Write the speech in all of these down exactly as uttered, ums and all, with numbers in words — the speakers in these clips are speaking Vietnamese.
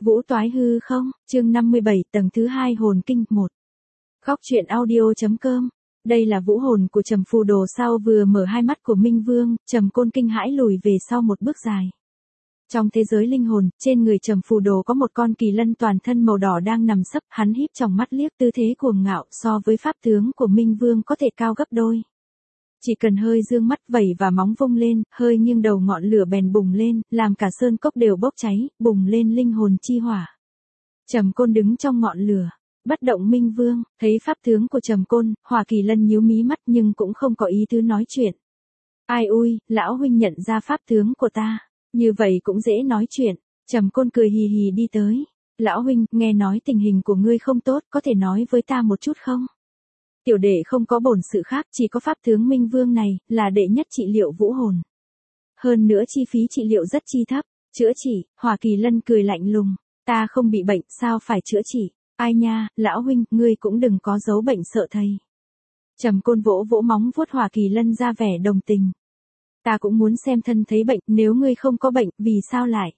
Vũ toái hư không, chương năm mươi bảy tầng thứ hai hồn kinh một. Góc truyện audio.com. Đây là vũ hồn của Trầm Phù Đồ sau vừa mở hai mắt của Minh Vương, Trầm Côn kinh hãi lùi về sau một bước dài. Trong thế giới linh hồn, trên người Trầm Phù Đồ có một con kỳ lân toàn thân màu đỏ đang nằm sấp, hắn híp tròng mắt liếc tư thế cuồng ngạo, so với pháp tướng của Minh Vương có thể cao gấp đôi. Chỉ cần hơi dương mắt vẩy và móng vung lên, hơi nghiêng đầu ngọn lửa bèn bùng lên, làm cả sơn cốc đều bốc cháy, bùng lên linh hồn chi hỏa. Trầm Côn đứng trong ngọn lửa, bất động. Minh Vương thấy pháp tướng của Trầm Côn, Hỏa Kỳ Lân nhíu mí mắt nhưng cũng không có ý tứ nói chuyện. Ai ui, lão huynh nhận ra pháp tướng của ta, như vậy cũng dễ nói chuyện. Trầm Côn cười hì hì đi tới. Lão huynh, nghe nói tình hình của ngươi không tốt, có thể nói với ta một chút không? Tiểu đệ không có bổn sự khác, chỉ có pháp tướng Minh Vương này, là đệ nhất trị liệu vũ hồn. Hơn nữa chi phí trị liệu rất chi thấp. Chữa trị, Hỏa Kỳ Lân cười lạnh lùng. Ta không bị bệnh, sao phải chữa trị? Ai nha, lão huynh, ngươi cũng đừng có giấu bệnh sợ thầy. Trầm Côn vỗ vỗ móng vuốt Hỏa Kỳ Lân ra vẻ đồng tình. Ta cũng muốn xem thân thấy bệnh, nếu ngươi không có bệnh, vì sao lại?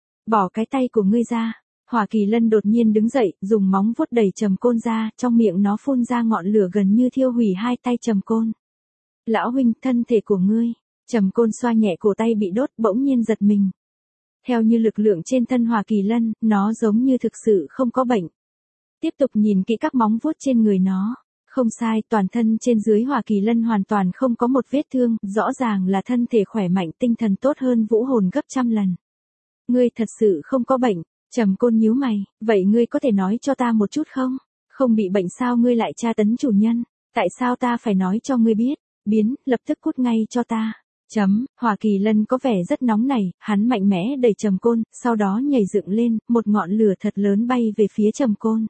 Bỏ cái tay của ngươi ra. Hỏa Kỳ Lân đột nhiên đứng dậy, dùng móng vuốt đẩy Trầm Côn ra, trong miệng nó phun ra ngọn lửa gần như thiêu hủy hai tay Trầm Côn. Lão huynh, thân thể của ngươi. Trầm Côn xoa nhẹ cổ tay bị đốt, bỗng nhiên giật mình. Theo như lực lượng trên thân Hỏa Kỳ Lân, nó giống như thực sự không có bệnh. Tiếp tục nhìn kỹ các móng vuốt trên người nó. Không sai, toàn thân trên dưới Hỏa Kỳ Lân hoàn toàn không có một vết thương, rõ ràng là thân thể khỏe mạnh, tinh thần tốt hơn vũ hồn gấp trăm lần. Ngươi thật sự không có bệnh. Trầm Côn nhíu mày, vậy ngươi có thể nói cho ta một chút không? Không bị bệnh sao ngươi lại tra tấn chủ nhân? Tại sao ta phải nói cho ngươi biết? Biến, lập tức cút ngay cho ta. Chấm, Hỏa Kỳ Lân có vẻ rất nóng nảy, hắn mạnh mẽ đẩy Trầm Côn, sau đó nhảy dựng lên, một ngọn lửa thật lớn bay về phía Trầm Côn.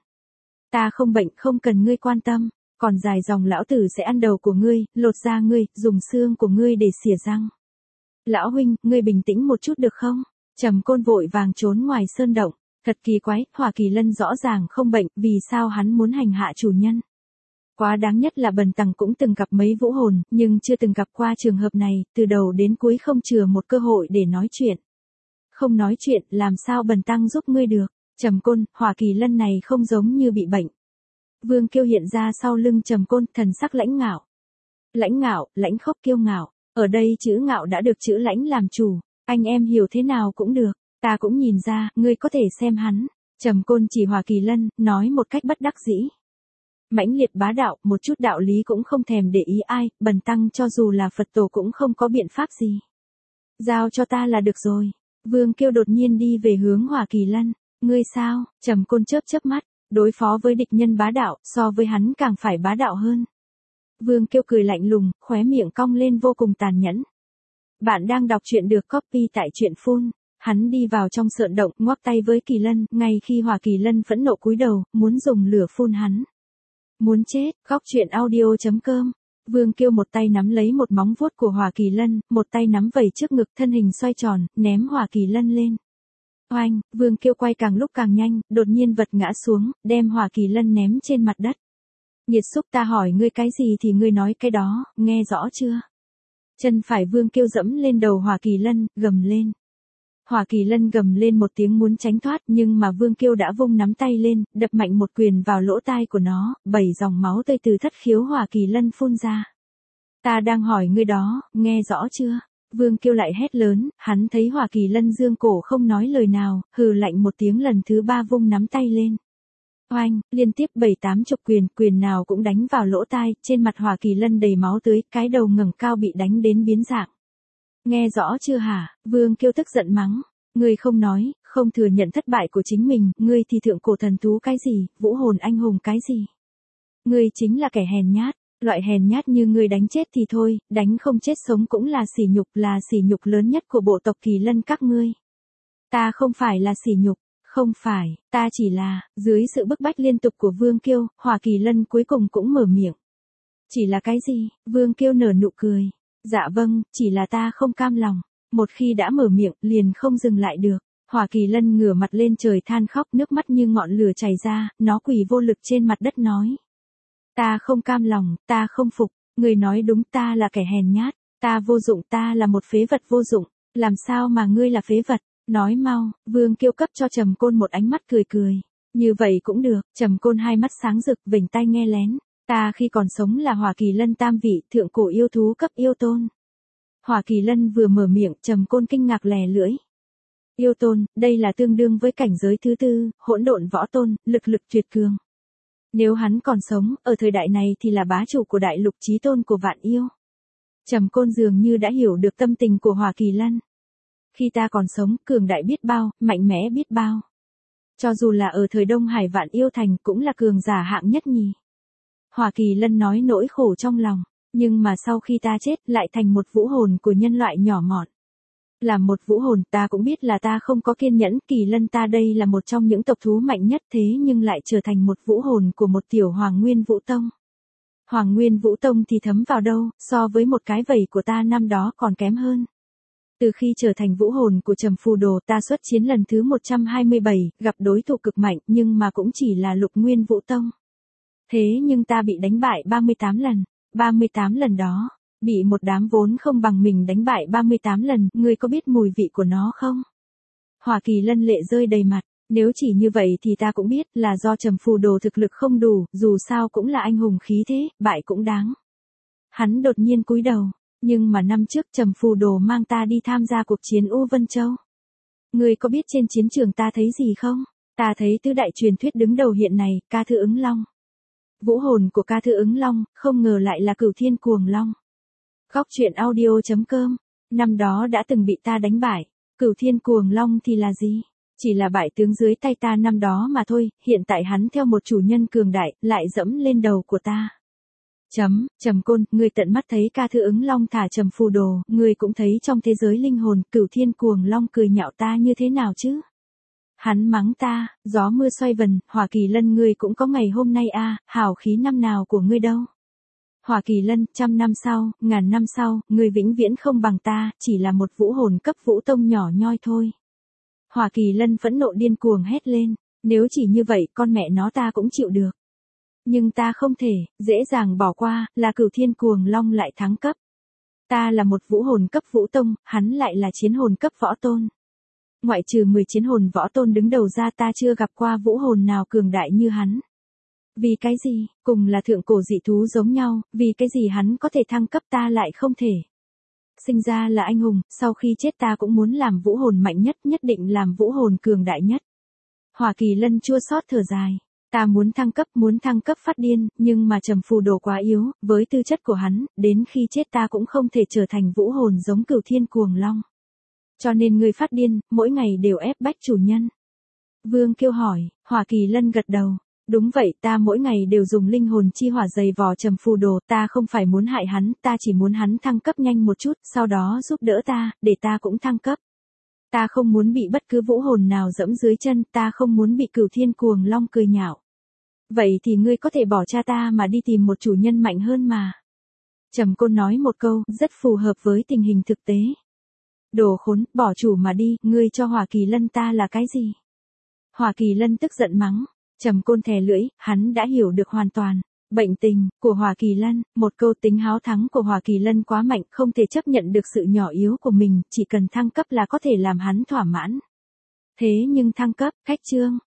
Ta không bệnh, không cần ngươi quan tâm, còn dài dòng lão tử sẽ ăn đầu của ngươi, lột da ngươi, dùng xương của ngươi để xỉa răng. Lão huynh, ngươi bình tĩnh một chút được không? Trầm Côn vội vàng trốn ngoài sơn động. Thật kỳ quái, Hỏa Kỳ Lân rõ ràng không bệnh, vì sao hắn muốn hành hạ chủ nhân? Quá đáng nhất là Bần Tăng cũng từng gặp mấy vũ hồn, nhưng chưa từng gặp qua trường hợp này, từ đầu đến cuối không chừa một cơ hội để nói chuyện. Không nói chuyện, làm sao Bần Tăng giúp ngươi được? Trầm Côn, Hỏa Kỳ Lân này không giống như bị bệnh. Vương Kiêu hiện ra sau lưng Trầm Côn, thần sắc lãnh ngạo. Lãnh ngạo, lãnh khốc kiêu ngạo, ở đây chữ ngạo đã được chữ lãnh làm chủ. Anh em hiểu thế nào cũng được, ta cũng nhìn ra, ngươi có thể xem hắn. Trầm Côn chỉ Hỏa Kỳ Lân, nói một cách bất đắc dĩ. Mãnh liệt bá đạo, một chút đạo lý cũng không thèm để ý ai, Bần Tăng cho dù là Phật tổ cũng không có biện pháp gì. Giao cho ta là được rồi. Vương Kiêu đột nhiên đi về hướng Hỏa Kỳ Lân. Ngươi sao? Trầm Côn chớp chớp mắt, đối phó với địch nhân bá đạo, so với hắn càng phải bá đạo hơn. Vương Kiêu cười lạnh lùng, khóe miệng cong lên vô cùng tàn nhẫn. Bạn đang đọc truyện được copy tại truyện phun. Hắn đi vào trong sợn động, ngoắc tay với Kỳ Lân, ngay khi Hỏa Kỳ Lân phẫn nộ cúi đầu, muốn dùng lửa phun hắn. Muốn chết, góc truyện audio.com. Vương Kiêu một tay nắm lấy một móng vuốt của Hỏa Kỳ Lân, một tay nắm vẩy trước ngực, thân hình xoay tròn, ném Hỏa Kỳ Lân lên. Oanh, Vương Kiêu quay càng lúc càng nhanh, đột nhiên vật ngã xuống, đem Hỏa Kỳ Lân ném trên mặt đất. Nhiệt xúc, ta hỏi ngươi cái gì thì ngươi nói cái đó, nghe rõ chưa? Chân phải Vương Kiêu dẫm lên đầu Hỏa Kỳ Lân, gầm lên. Hỏa Kỳ Lân gầm lên một tiếng muốn tránh thoát, nhưng mà Vương Kiêu đã vung nắm tay lên, đập mạnh một quyền vào lỗ tai của nó, bảy dòng máu tươi từ thất khiếu Hỏa Kỳ Lân phun ra. Ta đang hỏi ngươi đó, nghe rõ chưa? Vương Kiêu lại hét lớn, hắn thấy Hỏa Kỳ Lân dương cổ không nói lời nào, hừ lạnh một tiếng lần thứ ba vung nắm tay lên. Oanh, liên tiếp bảy tám chục quyền, quyền nào cũng đánh vào lỗ tai, trên mặt Hỏa Kỳ Lân đầy máu tươi, cái đầu ngẩng cao bị đánh đến biến dạng. Nghe rõ chưa hả? Vương Kiêu tức giận mắng. Ngươi không nói, không thừa nhận thất bại của chính mình, ngươi thì thượng cổ thần thú cái gì, vũ hồn anh hùng cái gì? Ngươi chính là kẻ hèn nhát, loại hèn nhát như ngươi đánh chết thì thôi, đánh không chết sống cũng là sỉ nhục, là sỉ nhục lớn nhất của bộ tộc Kỳ Lân các ngươi. Ta không phải là sỉ nhục. Không phải, ta chỉ là, dưới sự bức bách liên tục của Vương Kiêu, Hỏa Kỳ Lân cuối cùng cũng mở miệng. Chỉ là cái gì? Vương Kiêu nở nụ cười. Dạ vâng, chỉ là ta không cam lòng. Một khi đã mở miệng, liền không dừng lại được. Hỏa Kỳ Lân ngửa mặt lên trời than khóc, nước mắt như ngọn lửa chảy ra, nó quỳ vô lực trên mặt đất nói. Ta không cam lòng, ta không phục, người nói đúng, ta là kẻ hèn nhát, ta vô dụng, ta là một phế vật vô dụng, làm sao mà ngươi là phế vật? Nói mau, Vương Kiêu cấp cho Trầm Côn một ánh mắt cười cười. Như vậy cũng được, Trầm Côn hai mắt sáng rực, vểnh tai nghe lén. Ta khi còn sống là Hỏa Kỳ Lân tam vị, thượng cổ yêu thú cấp yêu tôn. Hỏa Kỳ Lân vừa mở miệng, Trầm Côn kinh ngạc lè lưỡi. Yêu tôn, đây là tương đương với cảnh giới thứ tư, hỗn độn võ tôn, lực lực tuyệt cường. Nếu hắn còn sống, ở thời đại này thì là bá chủ của đại lục chí tôn của vạn yêu. Trầm Côn dường như đã hiểu được tâm tình của Hỏa Kỳ Lân. Khi ta còn sống, cường đại biết bao, mạnh mẽ biết bao. Cho dù là ở thời Đông Hải vạn yêu thành cũng là cường giả hạng nhất nhì. Hỏa Kỳ Lân nói nỗi khổ trong lòng, nhưng mà sau khi ta chết lại thành một vũ hồn của nhân loại nhỏ mọn. Làm một vũ hồn ta cũng biết là ta không có kiên nhẫn, Kỳ Lân ta đây là một trong những tộc thú mạnh nhất thế nhưng lại trở thành một vũ hồn của một tiểu Hoàng Nguyên Vũ Tông. Hoàng Nguyên Vũ Tông thì thấm vào đâu, so với một cái vẩy của ta năm đó còn kém hơn. Từ khi trở thành vũ hồn của Trầm Phù Đồ ta xuất chiến lần thứ một trăm hai mươi bảy, gặp đối thủ cực mạnh nhưng mà cũng chỉ là Lục Nguyên Vũ Tông. Thế nhưng ta bị đánh bại ba mươi tám lần, ba mươi tám lần đó, bị một đám vốn không bằng mình đánh bại ba mươi tám lần, ngươi có biết mùi vị của nó không? Hỏa Kỳ Lân lệ rơi đầy mặt, nếu chỉ như vậy thì ta cũng biết là do Trầm Phù Đồ thực lực không đủ, dù sao cũng là anh hùng khí thế, bại cũng đáng. Hắn đột nhiên cúi đầu, nhưng mà năm trước Trầm Phù Đồ mang ta đi tham gia cuộc chiến U Vân Châu. Ngươi có biết trên chiến trường ta thấy gì không? Ta thấy tứ đại truyền thuyết đứng đầu hiện này, Ca Thư Ứng Long. Vũ hồn của Ca Thư Ứng Long, không ngờ lại là Cửu Thiên Cuồng Long. Góc truyện audio chấm com, năm đó đã từng bị ta đánh bại, Cửu Thiên Cuồng Long thì là gì? Chỉ là bại tướng dưới tay ta năm đó mà thôi, hiện tại hắn theo một chủ nhân cường đại, lại dẫm lên đầu của ta. Chấm, Trầm Côn, ngươi tận mắt thấy Ca Thư Ứng Long thả Trầm Phù Đồ, ngươi cũng thấy trong thế giới linh hồn, Cửu Thiên Cuồng Long cười nhạo ta như thế nào chứ? Hắn mắng ta, gió mưa xoay vần, Hỏa Kỳ Lân ngươi cũng có ngày hôm nay a, à, hào khí năm nào của ngươi đâu? Hỏa Kỳ Lân, trăm năm sau, ngàn năm sau, ngươi vĩnh viễn không bằng ta, chỉ là một vũ hồn cấp vũ tông nhỏ nhoi thôi. Hỏa Kỳ Lân phẫn nộ điên cuồng hét lên, nếu chỉ như vậy con mẹ nó ta cũng chịu được. Nhưng ta không thể, dễ dàng bỏ qua, là Cửu Thiên Cuồng Long lại thắng cấp. Ta là một vũ hồn cấp vũ tông, hắn lại là chiến hồn cấp võ tôn. Ngoại trừ mười chiến hồn võ tôn đứng đầu ra ta chưa gặp qua vũ hồn nào cường đại như hắn. Vì cái gì, cùng là thượng cổ dị thú giống nhau, vì cái gì hắn có thể thăng cấp ta lại không thể. Sinh ra là anh hùng, sau khi chết ta cũng muốn làm vũ hồn mạnh nhất, nhất định làm vũ hồn cường đại nhất. Hỏa Kỳ Lân chua xót thở dài. Ta muốn thăng cấp, muốn thăng cấp phát điên, nhưng mà Trầm Phù Đồ quá yếu, với tư chất của hắn, đến khi chết ta cũng không thể trở thành vũ hồn giống Cửu Thiên Cuồng Long. Cho nên ngươi phát điên, mỗi ngày đều ép bách chủ nhân. Vương Kiêu hỏi, Hỏa Kỳ Lân gật đầu. Đúng vậy, ta mỗi ngày đều dùng linh hồn chi hỏa dày vò Trầm Phù Đồ, ta không phải muốn hại hắn, ta chỉ muốn hắn thăng cấp nhanh một chút, sau đó giúp đỡ ta, để ta cũng thăng cấp. Ta không muốn bị bất cứ vũ hồn nào dẫm dưới chân, ta không muốn bị Cửu Thiên Cuồng Long cười nhạo. Vậy thì ngươi có thể bỏ cha ta mà đi tìm một chủ nhân mạnh hơn mà. Trầm Côn nói một câu, rất phù hợp với tình hình thực tế. Đồ khốn, bỏ chủ mà đi, ngươi cho Hỏa Kỳ Lân ta là cái gì? Hỏa Kỳ Lân tức giận mắng. Trầm Côn thè lưỡi, hắn đã hiểu được hoàn toàn. Bệnh tình của Hỏa Kỳ Lân, một câu tính háo thắng của Hỏa Kỳ Lân quá mạnh, không thể chấp nhận được sự nhỏ yếu của mình, chỉ cần thăng cấp là có thể làm hắn thỏa mãn. Thế nhưng thăng cấp, cách chương,